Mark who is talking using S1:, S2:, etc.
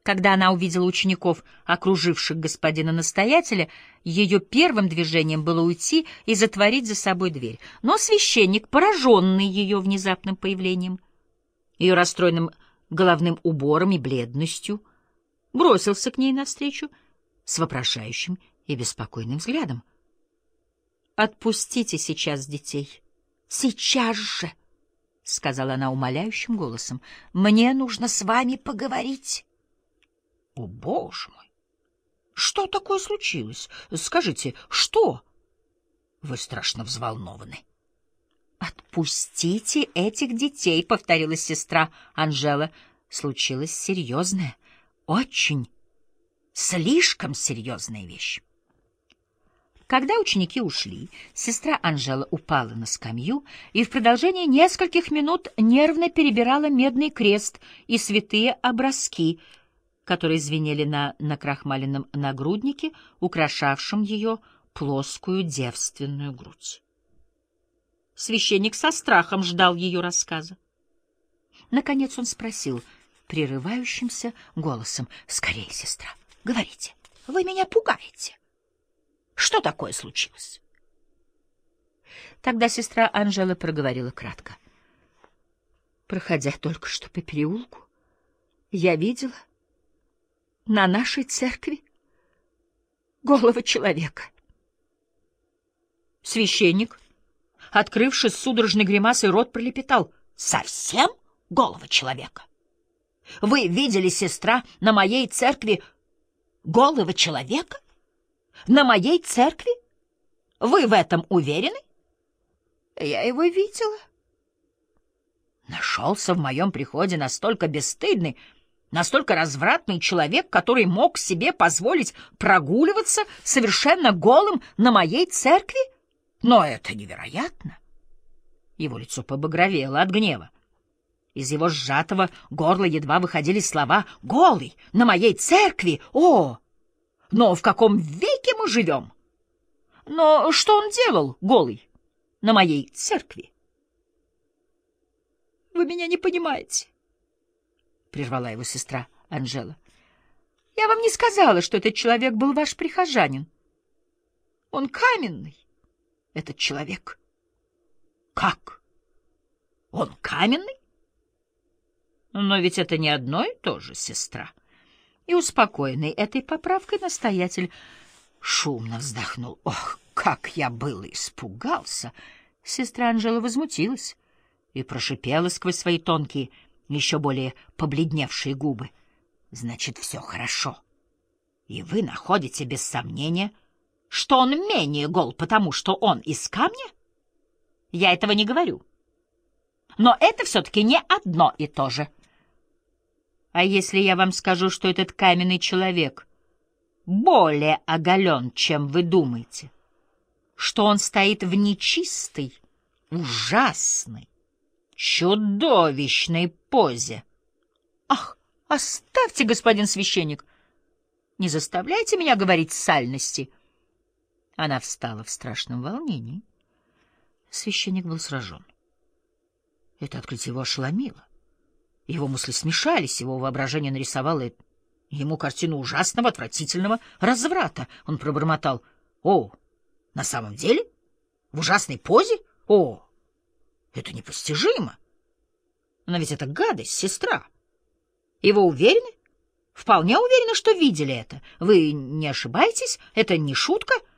S1: Когда она увидела учеников, окруживших господина-настоятеля, ее первым движением было уйти и затворить за собой дверь. Но священник, пораженный ее внезапным появлением, ее расстроенным головным убором и бледностью, бросился к ней навстречу с вопрошающим и беспокойным взглядом. «Отпустите сейчас детей. Сейчас же!» — сказала она умоляющим голосом. «Мне нужно с вами поговорить».
S2: О, Боже мой! Что такое случилось? Скажите, что? Вы страшно взволнованы.
S1: «Отпустите этих детей», — повторила сестра Анжела. Случилось серьезное, очень, слишком серьезная вещь. Когда ученики ушли, сестра Анжела упала на скамью и в продолжение нескольких минут нервно перебирала медный крест и святые образки, которые звенели на накрахмаленном нагруднике, украшавшем ее плоскую девственную грудь. Священник со страхом ждал ее рассказа. Наконец он спросил прерывающимся голосом: «Скорее, сестра, говорите, вы меня пугаете. Что такое случилось?» Тогда сестра Анжела проговорила кратко. «Проходя только что по переулку, я видела на нашей церкви голого человека». Священник, открывши с судорожной гримасой рот, пролепетал: «Совсем голого человека? Вы видели, сестра, на моей церкви голого человека? На моей церкви? Вы в этом уверены?» «Я его видела». «Нашелся в моем приходе настолько бесстыдный, настолько развратный человек, который мог себе позволить прогуливаться совершенно голым на моей церкви? Но это невероятно!» Его лицо побагровело от гнева. Из его сжатого горла едва выходили слова: «Голый на моей церкви! О! Но в каком веке мы живем? Но что он делал, голый, на моей церкви?» «Вы меня не понимаете», — прервала его сестра Анжела. «Я вам не сказала, что этот человек был ваш прихожанин. Он каменный, этот человек». «Как? Он каменный? Но ведь это не одно и то же, сестра». И, успокоенный этой поправкой, настоятель шумно вздохнул. «Ох, как я было испугался!» Сестра Анжела возмутилась и прошипела сквозь свои тонкие, еще более побледневшие губы: «Значит, все хорошо. И вы находите без сомнения, что он менее гол, потому что он из камня? Я этого не говорю. Но это все-таки не одно и то же. А если я вам скажу, что этот каменный человек более оголен, чем вы думаете, что он стоит в нечистой, ужасной, чудовищной позе?» «Ах, оставьте, господин священник! Не заставляйте меня говорить сальности!» Она встала в страшном волнении. Священник был сражен. Это открытие его ошеломило. Его мысли смешались, его воображение нарисовало ему картину ужасного, отвратительного разврата. Он пробормотал: «О, на самом деле? В ужасной позе? О, это непостижимо! Но ведь это гадость, сестра. И вы уверены? Вполне уверены, что видели это? Вы не ошибаетесь? Это не шутка?»